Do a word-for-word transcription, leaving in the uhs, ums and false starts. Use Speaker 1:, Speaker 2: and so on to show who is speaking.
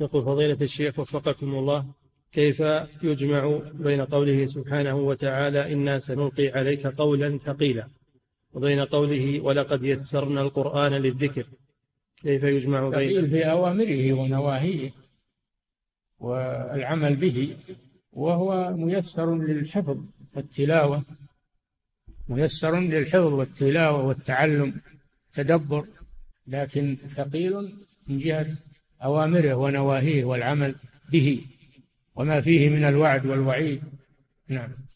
Speaker 1: يقول فضيلة الشيخ وفقكم الله، كيف يجمع بين قوله سبحانه وتعالى إنا سنلقي عليك قولا ثقيلا وبين قوله ولقد يسرنا القرآن للذكر؟ كيف يجمع بين
Speaker 2: ثقيل في أوامره ونواهيه والعمل به، وهو ميسر للحفظ والتلاوة، ميسر للحفظ والتلاوة والتعلم تدبر، لكن ثقيل من جهة أوامره ونواهيه والعمل به وما فيه من الوعد والوعيد. نعم.